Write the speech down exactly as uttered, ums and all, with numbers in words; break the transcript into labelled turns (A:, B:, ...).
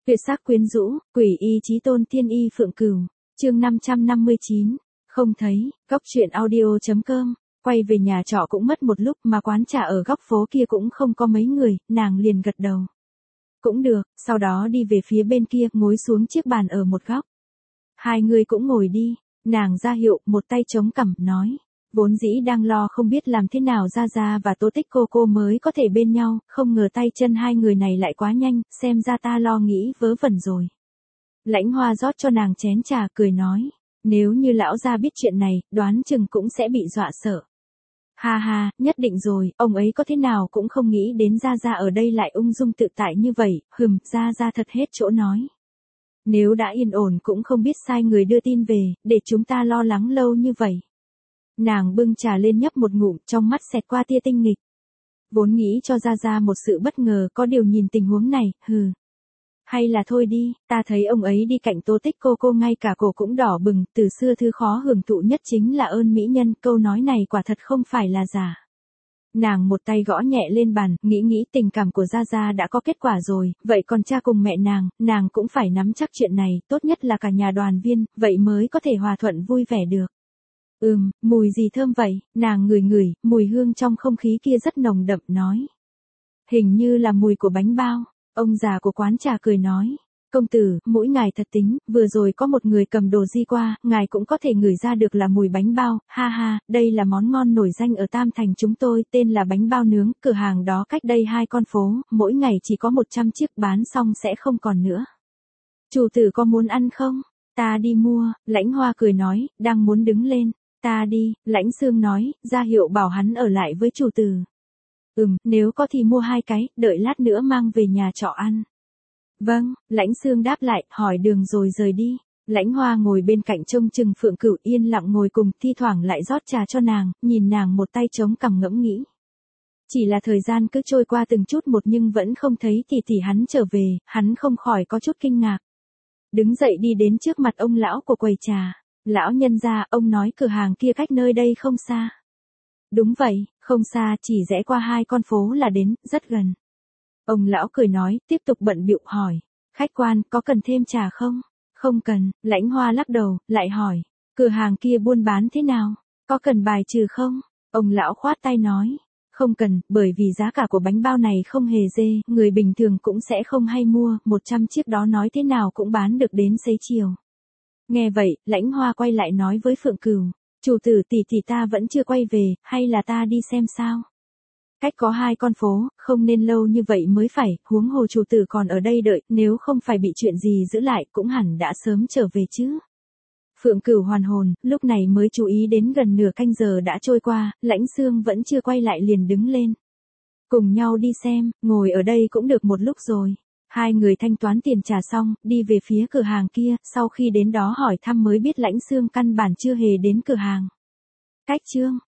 A: Tuyệt sắc quyến rũ, quỷ y chí tôn tiên y Phượng Cửu, chương năm trăm năm mươi chín, không thấy, góc truyện audio.com, quay về nhà trọ cũng mất một lúc mà quán trà ở góc phố kia cũng không có mấy người, nàng liền gật đầu. Cũng được, sau đó đi về phía bên kia, ngồi xuống chiếc bàn ở một góc. Hai người cũng ngồi đi, nàng ra hiệu, một tay chống cằm, nói. Vốn dĩ đang lo không biết làm thế nào Gia Gia và Tô Tích cô cô mới có thể bên nhau, không ngờ tay chân hai người này lại quá nhanh, xem ra ta lo nghĩ vớ vẩn rồi. Lãnh Hoa rót cho nàng chén trà, cười nói, nếu như lão gia biết chuyện này, đoán chừng cũng sẽ bị dọa sợ. Ha ha, nhất định rồi, ông ấy có thế nào cũng không nghĩ đến Gia Gia ở đây lại ung dung tự tại như vậy, hừm, Gia Gia thật hết chỗ nói. Nếu đã yên ổn cũng không biết sai người đưa tin về, để chúng ta lo lắng lâu như vậy. Nàng bưng trà lên nhấp một ngụm, trong mắt xẹt qua tia tinh nghịch. Vốn nghĩ cho Gia Gia một sự bất ngờ, có điều nhìn tình huống này, hừ. Hay là thôi đi, ta thấy ông ấy đi cạnh Tô Tích cô cô ngay cả cổ cũng đỏ bừng, từ xưa thứ khó hưởng thụ nhất chính là ơn mỹ nhân, câu nói này quả thật không phải là giả. Nàng một tay gõ nhẹ lên bàn, nghĩ nghĩ tình cảm của Gia Gia đã có kết quả rồi, vậy còn cha cùng mẹ nàng, nàng cũng phải nắm chắc chuyện này, tốt nhất là cả nhà đoàn viên, vậy mới có thể hòa thuận vui vẻ được. Ừm, mùi gì thơm vậy, nàng ngửi ngửi, mùi hương trong không khí kia rất nồng đậm, nói. Hình như là mùi của bánh bao, ông già của quán trà cười nói. Công tử, mỗi ngài thật tính, vừa rồi có một người cầm đồ di qua, ngài cũng có thể ngửi ra được là mùi bánh bao, ha ha, đây là món ngon nổi danh ở Tam Thành chúng tôi, tên là bánh bao nướng, cửa hàng đó cách đây hai con phố, mỗi ngày chỉ có một trăm chiếc, bán xong sẽ không còn nữa. Chủ tử có muốn ăn không? Ta đi mua, Lãnh Hoa cười nói, đang muốn đứng lên. Ta đi, Lãnh Sương nói, ra hiệu bảo hắn ở lại với chủ tử. Ừm, nếu có thì mua hai cái, đợi lát nữa mang về nhà trọ ăn. Vâng, Lãnh Sương đáp lại, hỏi đường rồi rời đi. Lãnh Hoa ngồi bên cạnh trông chừng Phượng Cửu yên lặng ngồi cùng, thi thoảng lại rót trà cho nàng, nhìn nàng một tay chống cằm ngẫm nghĩ. Chỉ là thời gian cứ trôi qua từng chút một nhưng vẫn không thấy tỷ tỷ hắn trở về, hắn không khỏi có chút kinh ngạc. Đứng dậy đi đến trước mặt ông lão của quầy trà. Lão nhân gia, ông nói cửa hàng kia cách nơi đây không xa. Đúng vậy, không xa, chỉ rẽ qua hai con phố là đến, rất gần. Ông lão cười nói, tiếp tục bận bịu hỏi. Khách quan, có cần thêm trà không? Không cần, Lãnh Hoa lắc đầu, lại hỏi. Cửa hàng kia buôn bán thế nào? Có cần bài trừ không? Ông lão khoát tay nói. Không cần, bởi vì giá cả của bánh bao này không hề dê, người bình thường cũng sẽ không hay mua, một trăm chiếc đó nói thế nào cũng bán được đến xế chiều. Nghe vậy, Lãnh Hoa quay lại nói với Phượng Cửu, chủ tử tỷ tỷ ta vẫn chưa quay về, hay là ta đi xem sao? Cách có hai con phố, không nên lâu như vậy mới phải, huống hồ chủ tử còn ở đây đợi, nếu không phải bị chuyện gì giữ lại, cũng hẳn đã sớm trở về chứ. Phượng Cửu hoàn hồn, lúc này mới chú ý đến gần nửa canh giờ đã trôi qua, Lãnh Sương vẫn chưa quay lại liền đứng lên. Cùng nhau đi xem, ngồi ở đây cũng được một lúc rồi. Hai người thanh toán tiền trà xong, đi về phía cửa hàng kia, sau khi đến đó hỏi thăm mới biết Lãnh Sương căn bản chưa hề đến cửa hàng. Cách chương,